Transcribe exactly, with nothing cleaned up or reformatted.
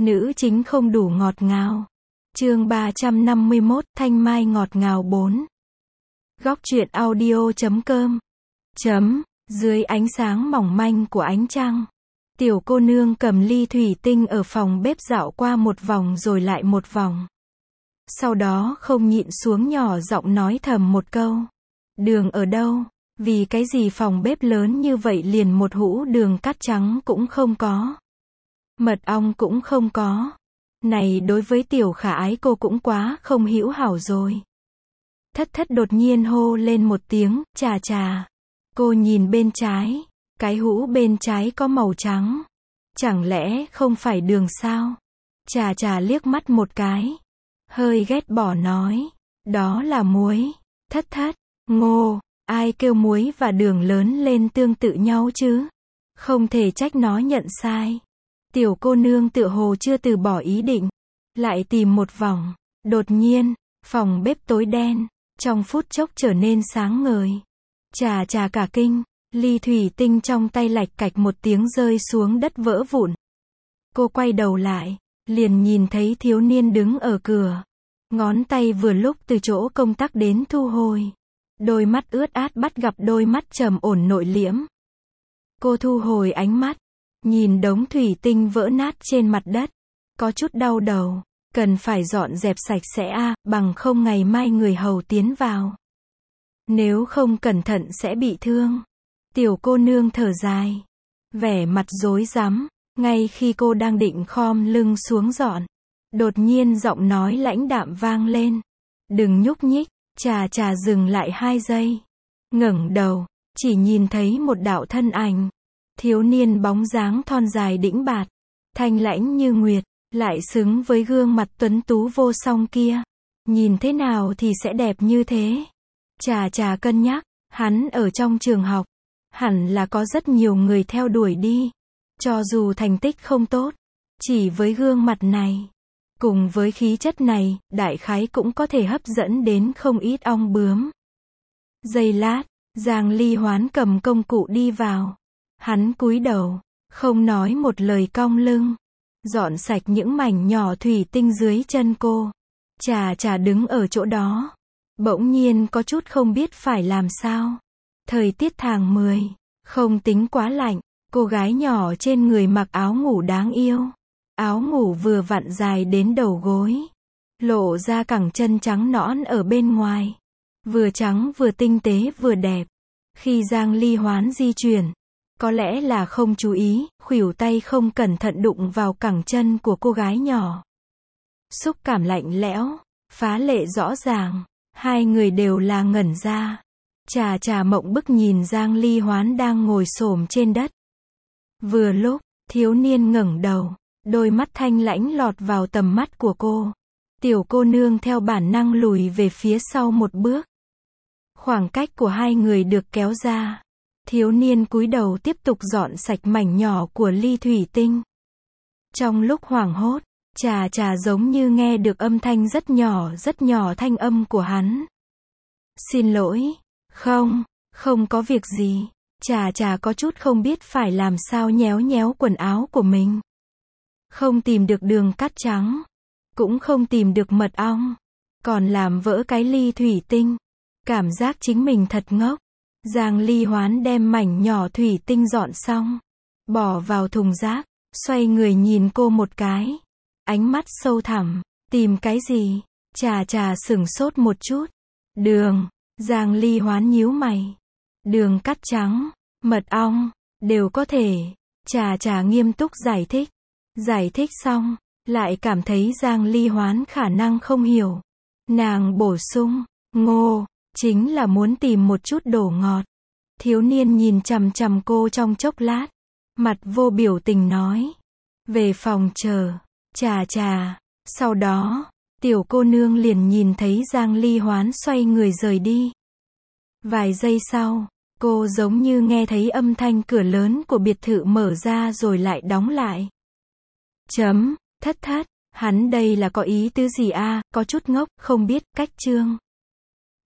Nữ chính không đủ ngọt ngào. Chương ba trăm năm mươi mốt, Thanh Mai ngọt ngào bốn. Góc truyện audio chấm com. Chấm, dưới ánh sáng mỏng manh của ánh trăng, tiểu cô nương cầm ly thủy tinh ở phòng bếp dạo qua một vòng rồi lại một vòng. Sau đó không nhịn xuống nhỏ giọng nói thầm một câu. Đường ở đâu? Vì cái gì phòng bếp lớn như vậy liền một hũ đường cát trắng cũng không có. Mật ong cũng không có. Này đối với tiểu khả ái cô cũng quá không hữu hảo rồi. Thất thất đột nhiên hô lên một tiếng, chà chà. Cô nhìn bên trái, cái hũ bên trái có màu trắng. Chẳng lẽ không phải đường sao? Chà chà liếc mắt một cái. Hơi ghét bỏ nói, đó là muối. Thất thất, ngô, ai kêu muối và đường lớn lên tương tự nhau chứ? Không thể trách nó nhận sai. Tiểu cô nương tựa hồ chưa từ bỏ ý định. Lại tìm một vòng. Đột nhiên, phòng bếp tối đen, trong phút chốc trở nên sáng ngời. Chà chà cả kinh, ly thủy tinh trong tay lạch cạch một tiếng rơi xuống đất vỡ vụn. Cô quay đầu lại, liền nhìn thấy thiếu niên đứng ở cửa. Ngón tay vừa lúc từ chỗ công tắc đến thu hồi. Đôi mắt ướt át bắt gặp đôi mắt trầm ổn nội liễm. Cô thu hồi ánh mắt, nhìn đống thủy tinh vỡ nát trên mặt đất. Có chút đau đầu, cần phải dọn dẹp sạch sẽ a, à, bằng không ngày mai người hầu tiến vào. Nếu không cẩn thận sẽ bị thương. Tiểu cô nương thở dài, vẻ mặt rối rắm, ngay khi cô đang định khom lưng xuống dọn. Đột nhiên giọng nói lãnh đạm vang lên. Đừng nhúc nhích, chà chà dừng lại hai giây. Ngẩng đầu, chỉ nhìn thấy một đạo thân ảnh. Thiếu niên bóng dáng thon dài đĩnh bạt, thanh lãnh như nguyệt, lại xứng với gương mặt tuấn tú vô song kia. Nhìn thế nào thì sẽ đẹp như thế. Chà chà cân nhắc, hắn ở trong trường học, hẳn là có rất nhiều người theo đuổi đi. Cho dù thành tích không tốt, chỉ với gương mặt này, cùng với khí chất này, đại khái cũng có thể hấp dẫn đến không ít ong bướm. Giây lát, Giang Ly Hoán cầm công cụ đi vào. Hắn cúi đầu, không nói một lời cong lưng, dọn sạch những mảnh nhỏ thủy tinh dưới chân cô. Chà chà đứng ở chỗ đó, bỗng nhiên có chút không biết phải làm sao. Thời tiết tháng mười, không tính quá lạnh, cô gái nhỏ trên người mặc áo ngủ đáng yêu. Áo ngủ vừa vặn dài đến đầu gối, lộ ra cẳng chân trắng nõn ở bên ngoài. Vừa trắng vừa tinh tế vừa đẹp. Khi Giang Ly Hoán di chuyển, có lẽ là không chú ý, khuỷu tay không cẩn thận đụng vào cẳng chân của cô gái nhỏ. Xúc cảm lạnh lẽo, phá lệ rõ ràng. Hai người đều là ngẩn ra. Chà chà mộng bức nhìn Giang Ly Hoán đang ngồi xổm trên đất. Vừa lúc, thiếu niên ngẩng đầu, đôi mắt thanh lãnh lọt vào tầm mắt của cô. Tiểu cô nương theo bản năng lùi về phía sau một bước. Khoảng cách của hai người được kéo ra. Thiếu niên cúi đầu tiếp tục dọn sạch mảnh nhỏ của ly thủy tinh. Trong lúc hoảng hốt, chà chà giống như nghe được âm thanh rất nhỏ rất nhỏ thanh âm của hắn. Xin lỗi, không, không có việc gì. Chà chà có chút không biết phải làm sao nhéo nhéo quần áo của mình. Không tìm được đường cát trắng, cũng không tìm được mật ong, còn làm vỡ cái ly thủy tinh. Cảm giác chính mình thật ngốc. Giang Ly Hoán đem mảnh nhỏ thủy tinh dọn xong, bỏ vào thùng rác, xoay người nhìn cô một cái. Ánh mắt sâu thẳm, tìm cái gì? Chà chà sửng sốt một chút. Đường, Giang Ly Hoán nhíu mày. Đường cát trắng, mật ong, đều có thể. Chà chà nghiêm túc giải thích. Giải thích xong, lại cảm thấy Giang Ly Hoán khả năng không hiểu. Nàng bổ sung, ngô, chính là muốn tìm một chút đồ ngọt. Thiếu niên nhìn chằm chằm cô trong chốc lát, mặt vô biểu tình nói. Về phòng chờ, chà chà. Sau đó, tiểu cô nương liền nhìn thấy Giang Ly Hoán xoay người rời đi. Vài giây sau, cô giống như nghe thấy âm thanh cửa lớn của biệt thự mở ra rồi lại đóng lại. Chấm, thất thất, hắn đây là có ý tứ gì a, à, có chút ngốc, không biết cách chương.